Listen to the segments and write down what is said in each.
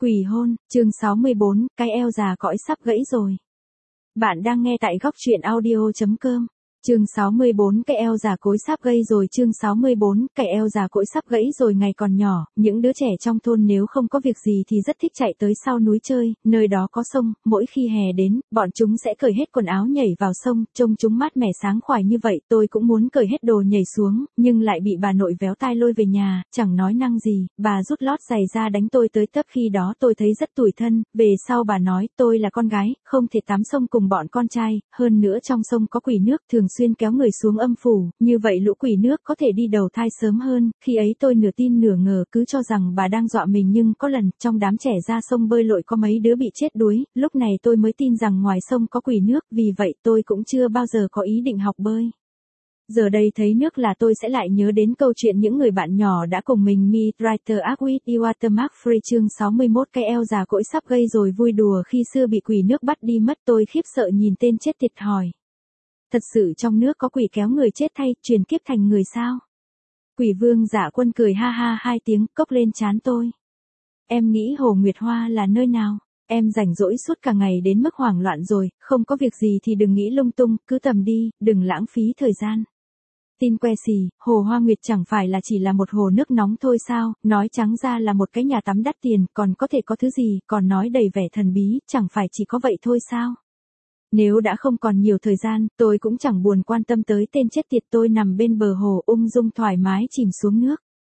Quỷ hôn, chương 64, cái eo già cõi sắp gãy rồi. Bạn đang nghe tại góc truyện audio.com. Chương 64, cái eo già cối sắp gãy rồi. Chương 64, cái eo già cối sắp gãy rồi. Ngày còn nhỏ, những đứa trẻ trong thôn nếu không có việc gì thì rất thích chạy tới sau núi chơi, nơi đó có sông, mỗi khi hè đến, bọn chúng sẽ cởi hết quần áo nhảy vào sông, trông chúng mát mẻ sáng khoái như vậy. Tôi cũng muốn cởi hết đồ nhảy xuống, nhưng lại bị bà nội véo tai lôi về nhà, chẳng nói năng gì, bà rút lót giày ra đánh tôi tới tấp. Khi đó tôi thấy rất tủi thân, về sau bà nói tôi là con gái, không thể tắm sông cùng bọn con trai, hơn nữa trong sông có quỷ nước thường xuyên kéo người xuống âm phủ, như vậy lũ quỷ nước có thể đi đầu thai sớm hơn. Khi ấy tôi nửa tin nửa ngờ, cứ cho rằng bà đang dọa mình, nhưng có lần trong đám trẻ ra sông bơi lội có mấy đứa bị chết đuối, lúc này tôi mới tin rằng ngoài sông có quỷ nước, vì vậy tôi cũng chưa bao giờ có ý định học bơi. Giờ đây thấy nước là tôi sẽ lại nhớ đến câu chuyện những người bạn nhỏ đã cùng mình meet writer ác with watermark free. Chương 61, cái eo già cỗi sắp gây rồi. Vui đùa khi xưa bị quỷ nước bắt đi mất. Tôi khiếp sợ nhìn tên chết tiệt hỏi. Thật sự trong nước có quỷ kéo người chết thay, truyền kiếp thành người sao? Quỷ vương Dạ Quân cười ha ha hai tiếng, cốc lên trán tôi. Em nghĩ Hồ Nguyệt Hoa là nơi nào? Em rảnh rỗi suốt cả ngày đến mức hoảng loạn rồi, không có việc gì thì đừng nghĩ lung tung, cứ tầm đi, đừng lãng phí thời gian. Tin que xì, Hồ Hoa Nguyệt chẳng phải là chỉ là một hồ nước nóng thôi sao, nói trắng ra là một cái nhà tắm đắt tiền, còn có thể có thứ gì, còn nói đầy vẻ thần bí, chẳng phải chỉ có vậy thôi sao? Nếu đã không còn nhiều thời gian, tôi cũng chẳng buồn quan tâm tới tên chết tiệt. Tôi nằm bên bờ hồ ung dung thoải mái chìm xuống nước.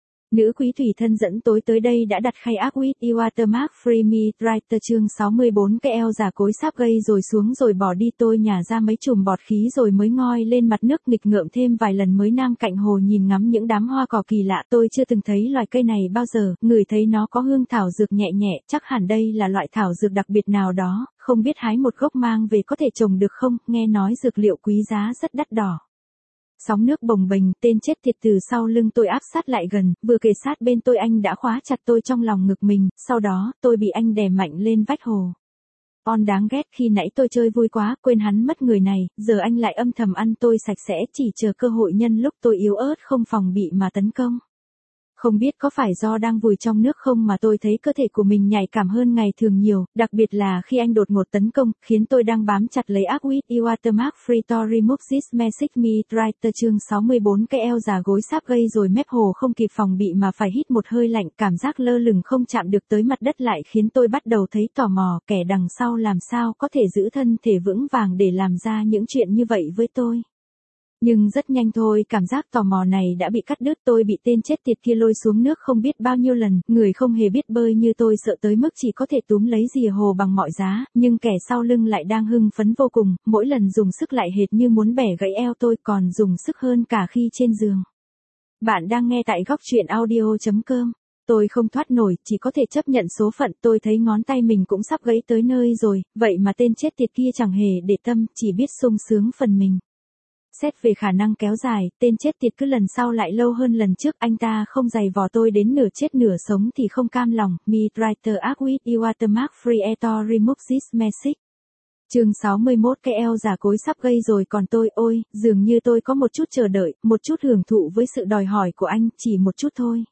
Nữ quý thủy thân dẫn tôi tới đây đã đặt khay ác with watermark free meet writer. Chương 64, cái eo già cối sắp gây rồi xuống rồi bỏ đi. Tôi nhả ra mấy chùm bọt khí rồi mới ngoi lên mặt nước, nghịch ngợm thêm vài lần mới nam cạnh hồ nhìn ngắm những đám hoa cỏ kỳ lạ. Tôi chưa từng thấy loài cây này bao giờ, ngửi thấy nó có hương thảo dược nhẹ nhẹ, chắc hẳn đây là loại thảo dược đặc biệt nào đó, không biết hái một gốc mang về có thể trồng được không, nghe nói dược liệu quý giá rất đắt đỏ. Sóng nước bồng bềnh, tên chết tiệt từ sau lưng tôi áp sát lại gần, vừa kề sát bên tôi anh đã khóa chặt tôi trong lòng ngực mình, sau đó tôi bị anh đè mạnh lên vách hồ. On đáng ghét, khi nãy tôi chơi vui quá, quên hắn mất người này, giờ anh lại âm thầm ăn tôi sạch sẽ, chỉ chờ cơ hội nhân lúc tôi yếu ớt không phòng bị mà tấn công. Không biết có phải do đang vùi trong nước không mà tôi thấy cơ thể của mình nhạy cảm hơn ngày thường nhiều, đặc biệt là khi anh đột ngột tấn công, khiến tôi đang bám chặt lấy ác with watermark free to remove this message meet writer. Chương 64, cái eo già gối sắp gây rồi. Mép hồ không kịp phòng bị mà phải hít một hơi lạnh, cảm giác lơ lửng không chạm được tới mặt đất lại khiến tôi bắt đầu thấy tò mò, kẻ đằng sau làm sao có thể giữ thân thể vững vàng để làm ra những chuyện như vậy với tôi. Nhưng rất nhanh thôi, cảm giác tò mò này đã bị cắt đứt. Tôi bị tên chết tiệt kia lôi xuống nước không biết bao nhiêu lần, người không hề biết bơi như tôi sợ tới mức chỉ có thể túm lấy rìa hồ bằng mọi giá, nhưng kẻ sau lưng lại đang hưng phấn vô cùng, mỗi lần dùng sức lại hệt như muốn bẻ gãy eo tôi, còn dùng sức hơn cả khi trên giường. Bạn đang nghe tại góc truyện audio.com. Tôi không thoát nổi, chỉ có thể chấp nhận số phận. Tôi thấy ngón tay mình cũng sắp gãy tới nơi rồi, vậy mà tên chết tiệt kia chẳng hề để tâm, chỉ biết sung sướng phần mình. Xét về khả năng kéo dài, tên chết tiệt cứ lần sau lại lâu hơn lần trước. Anh ta không giày vò tôi đến nửa chết nửa sống thì không cam lòng. Meet writer ác with watermark free eto remove this message. Chương 61, cái eo già cối sắp gây rồi. Còn tôi, ôi, dường như tôi có một chút chờ đợi, một chút hưởng thụ với sự đòi hỏi của anh, chỉ một chút thôi.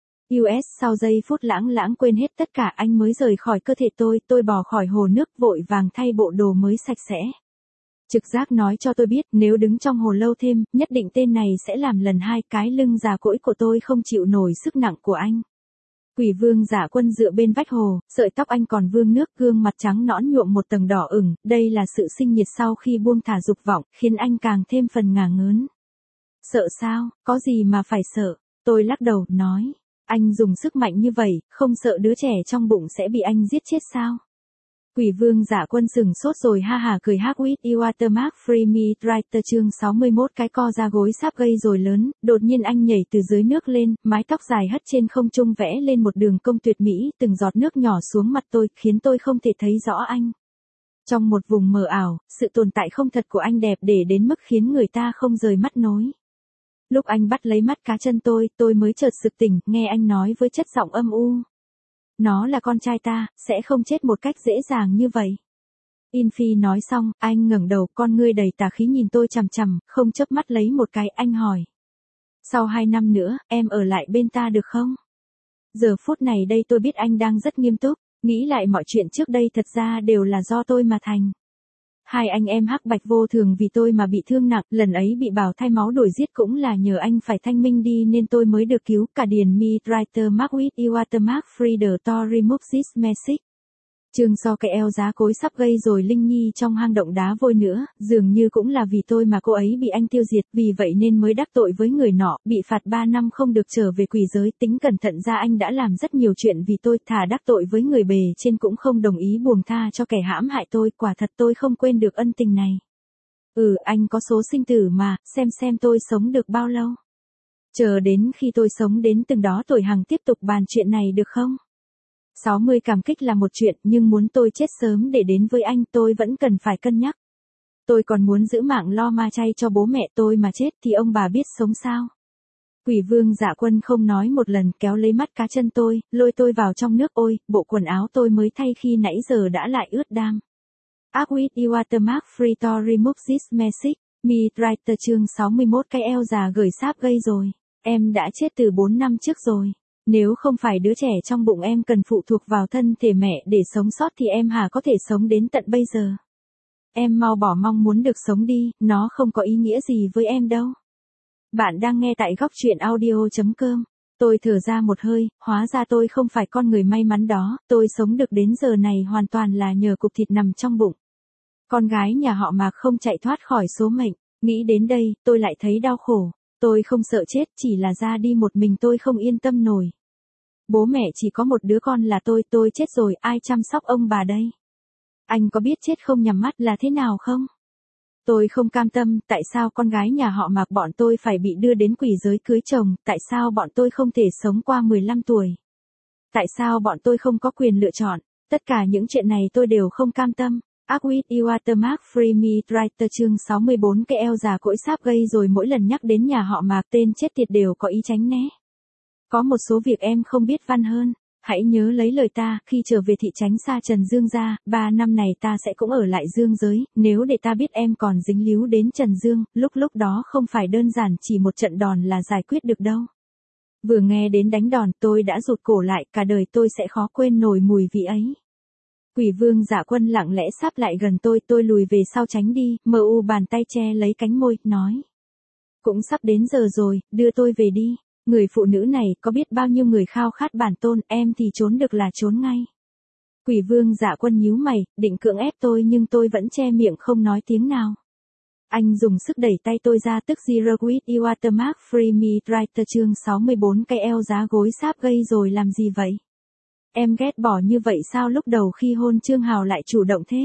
US sau giây phút lãng quên hết tất cả, anh mới rời khỏi cơ thể tôi bò khỏi hồ nước vội vàng thay bộ đồ mới sạch sẽ. Trực giác nói cho tôi biết, nếu đứng trong hồ lâu thêm, nhất định tên này sẽ làm lần hai. Cái lưng già cỗi của tôi không chịu nổi sức nặng của anh. Quỷ vương Dạ Quân dựa bên vách hồ, sợi tóc anh còn vương nước, gương mặt trắng nõn nhuộm một tầng đỏ ửng, đây là sự sinh nhiệt sau khi buông thả dục vọng, khiến anh càng thêm phần ngả ngớn. Sợ sao, có gì mà phải sợ, tôi lắc đầu, nói, anh dùng sức mạnh như vậy, không sợ đứa trẻ trong bụng sẽ bị anh giết chết sao? Quỷ vương Dạ Quân sừng sốt rồi ha hả cười hắc with watermark free meet writer. Chương 61, cái co ra gối sắp gây rồi lớn, đột nhiên anh nhảy từ dưới nước lên, mái tóc dài hất trên không trung vẽ lên một đường cong tuyệt mỹ, từng giọt nước nhỏ xuống mặt tôi, khiến tôi không thể thấy rõ anh. Trong một vùng mờ ảo, sự tồn tại không thật của anh đẹp để đến mức khiến người ta không rời mắt nối. Lúc anh bắt lấy mắt cá chân tôi mới chợt sực tỉnh, nghe anh nói với chất giọng âm u. Nó là con trai ta, sẽ không chết một cách dễ dàng như vậy. Phi nói xong, anh ngẩng đầu, con ngươi đầy tà khí nhìn tôi chằm chằm, không chớp mắt lấy một cái. Anh hỏi. Sau 2 năm nữa, em ở lại bên ta được không? Giờ phút này đây tôi biết anh đang rất nghiêm túc. Nghĩ lại mọi chuyện trước đây thật ra đều là do tôi mà thành. Hai anh em Hắc Bạch vô thường vì tôi mà bị thương nặng, lần ấy bị bảo thay máu đuổi giết cũng là nhờ anh phải thanh minh đi nên tôi mới được cứu. Cả điền mi writer mark with you watermark free the to remove this message. Chương so cái eo giá cối sắp gây rồi Linh Nhi trong hang động đá vôi nữa, dường như cũng là vì tôi mà cô ấy bị anh tiêu diệt, vì vậy nên mới đắc tội với người nọ, bị phạt 3 năm không được trở về quỷ giới. Tính cẩn thận ra anh đã làm rất nhiều chuyện vì tôi, thà đắc tội với người bề trên cũng không đồng ý buông tha cho kẻ hãm hại tôi, quả thật tôi không quên được ân tình này. Anh có số sinh tử mà, xem tôi sống được bao lâu. Chờ đến khi tôi sống đến từng đó tuổi hằng tiếp tục bàn chuyện này được không? 60 cảm kích là một chuyện, nhưng muốn tôi chết sớm để đến với anh tôi vẫn cần phải cân nhắc. Tôi còn muốn giữ mạng lo ma chay cho bố mẹ tôi mà chết thì ông bà biết sống sao. Quỷ vương Dạ Quân không nói một lần kéo lấy mắt cá chân tôi, lôi tôi vào trong nước. Ôi, bộ quần áo tôi mới thay khi nãy giờ đã lại ướt đam. Act with you watermark free to remove this message. Me writer chương 61 cái eo già gửi sáp gây rồi. Em đã chết từ 4 năm trước rồi. Nếu không phải đứa trẻ trong bụng em cần phụ thuộc vào thân thể mẹ để sống sót thì em hà có thể sống đến tận bây giờ. Em mau bỏ mong muốn được sống đi, nó không có ý nghĩa gì với em đâu. Bạn đang nghe tại góc truyện audio.com. Tôi thở ra một hơi, hóa ra tôi không phải con người may mắn đó, tôi sống được đến giờ này hoàn toàn là nhờ cục thịt nằm trong bụng. Con gái nhà họ Mạc không chạy thoát khỏi số mệnh, nghĩ đến đây, tôi lại thấy đau khổ. Tôi không sợ chết, chỉ là ra đi một mình tôi không yên tâm nổi. Bố mẹ chỉ có một đứa con là tôi chết rồi, ai chăm sóc ông bà đây? Anh có biết chết không nhắm mắt là thế nào không? Tôi không cam tâm, tại sao con gái nhà họ Mạc bọn tôi phải bị đưa đến quỷ giới cưới chồng, tại sao bọn tôi không thể sống qua 15 tuổi? Tại sao bọn tôi không có quyền lựa chọn? Tất cả những chuyện này tôi đều không cam tâm. Act with you watermark free me writer chương 64 cái eo già cỗi sáp gây rồi mỗi lần nhắc đến nhà họ Mạc tên chết tiệt đều có ý tránh né. Có một số việc em không biết văn hơn, hãy nhớ lấy lời ta, khi trở về thị tránh xa Trần Dương ra, 3 năm này ta sẽ cũng ở lại dương giới, nếu để ta biết em còn dính líu đến Trần Dương, lúc đó không phải đơn giản chỉ một trận đòn là giải quyết được đâu. Vừa nghe đến đánh đòn tôi đã rụt cổ lại, cả đời tôi sẽ khó quên nổi mùi vị ấy. Quỷ vương Dạ Quân lặng lẽ sáp lại gần tôi lùi về sau tránh đi, mờ u bàn tay che lấy cánh môi, nói. Cũng sắp đến giờ rồi, đưa tôi về đi. Người phụ nữ này có biết bao nhiêu người khao khát bản tôn, em thì trốn được là trốn ngay. Quỷ vương Dạ Quân nhíu mày, định cưỡng ép tôi nhưng tôi vẫn che miệng không nói tiếng nào. Anh dùng sức đẩy tay tôi ra tức zero with you watermark free me writer chương 64 cái eo giá gối sáp gây rồi làm gì vậy? Em ghét bỏ như vậy sao lúc đầu khi hôn Trương Hào lại chủ động thế?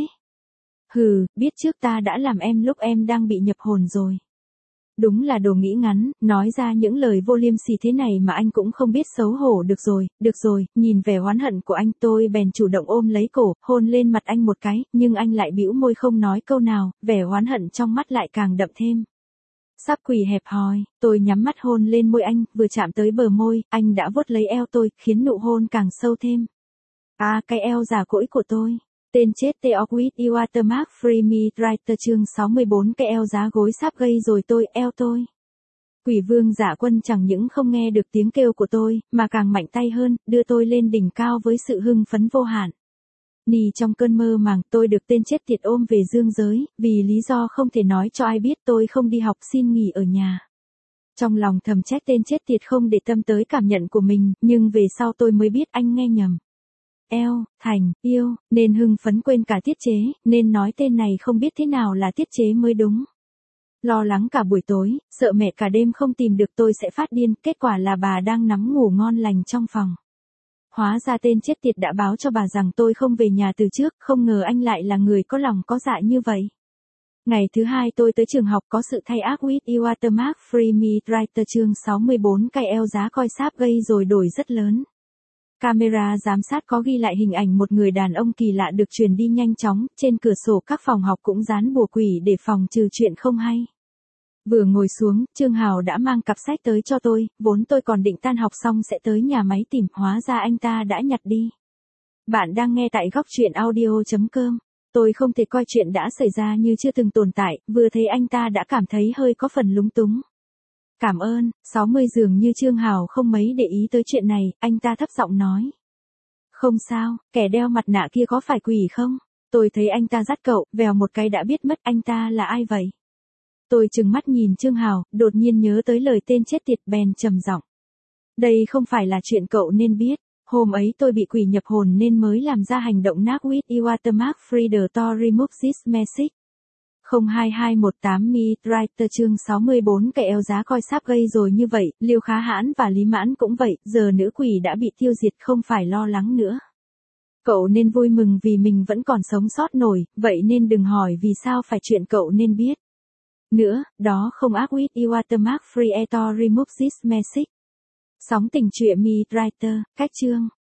Biết trước ta đã làm em lúc em đang bị nhập hồn rồi. Đúng là đồ nghĩ ngắn, nói ra những lời vô liêm sỉ thế này mà anh cũng không biết xấu hổ. Được rồi, nhìn vẻ oán hận của anh tôi bèn chủ động ôm lấy cổ, hôn lên mặt anh một cái, nhưng anh lại bĩu môi không nói câu nào, vẻ oán hận trong mắt lại càng đậm thêm. Sắp quỳ hẹp hòi, tôi nhắm mắt hôn lên môi anh, vừa chạm tới bờ môi, anh đã vuốt lấy eo tôi, khiến nụ hôn càng sâu thêm. Cái eo già cỗi của tôi. Tên chết Teok with you watermark free me writer chương 64 cái eo giá gối sáp gây rồi eo tôi. Quỷ vương Dạ Quân chẳng những không nghe được tiếng kêu của tôi, mà càng mạnh tay hơn, đưa tôi lên đỉnh cao với sự hưng phấn vô hạn. Trong cơn mơ màng tôi được tên chết tiệt ôm về dương giới, vì lý do không thể nói cho ai biết tôi không đi học xin nghỉ ở nhà. Trong lòng thầm trách tên chết tiệt không để tâm tới cảm nhận của mình, nhưng về sau tôi mới biết anh nghe nhầm. Yêu, nên hưng phấn quên cả tiết chế, nên nói tên này không biết thế nào là tiết chế mới đúng. Lo lắng cả buổi tối, sợ mẹ cả đêm không tìm được tôi sẽ phát điên, kết quả là bà đang nằm ngủ ngon lành trong phòng. Hóa ra tên chết tiệt đã báo cho bà rằng tôi không về nhà từ trước, không ngờ anh lại là người có lòng có dạ như vậy. Ngày thứ hai tôi tới trường học có sự thay ác with you watermark free me writer chương 64 cái eo giá coi sáp gây rồi đổi rất lớn. Camera giám sát có ghi lại hình ảnh một người đàn ông kỳ lạ được truyền đi nhanh chóng, trên cửa sổ các phòng học cũng dán bùa quỷ để phòng trừ chuyện không hay. Vừa ngồi xuống, Trương Hào đã mang cặp sách tới cho tôi, vốn tôi còn định tan học xong sẽ tới nhà máy tìm, hóa ra anh ta đã nhặt đi. Bạn đang nghe tại góc truyện audio.com. Tôi không thể coi chuyện đã xảy ra như chưa từng tồn tại, vừa thấy anh ta đã cảm thấy hơi có phần lúng túng. Cảm ơn, 60 dường như Trương Hào không mấy để ý tới chuyện này, anh ta thấp giọng nói. Không sao, kẻ đeo mặt nạ kia có phải quỷ không? Tôi thấy anh ta dắt cậu, vèo một cái đã biết mất anh ta là ai vậy. Tôi trừng mắt nhìn Trương Hào, đột nhiên nhớ tới lời tên chết tiệt bèn trầm giọng. Đây không phải là chuyện cậu nên biết. Hôm ấy tôi bị quỷ nhập hồn nên mới làm ra hành động knock with you watermark freeder to remove this message. 02218 Writer chương 64 kẻ eo giá coi sắp gây rồi như vậy, Liêu Khá Hãn và Lý Mãn cũng vậy, giờ nữ quỷ đã bị tiêu diệt không phải lo lắng nữa. Cậu nên vui mừng vì mình vẫn còn sống sót nổi, vậy nên đừng hỏi vì sao phải chuyện cậu nên biết. Nữa, đó không ác with you watermark free to remove this message. Sóng tình truyện Me Writer, cách chương.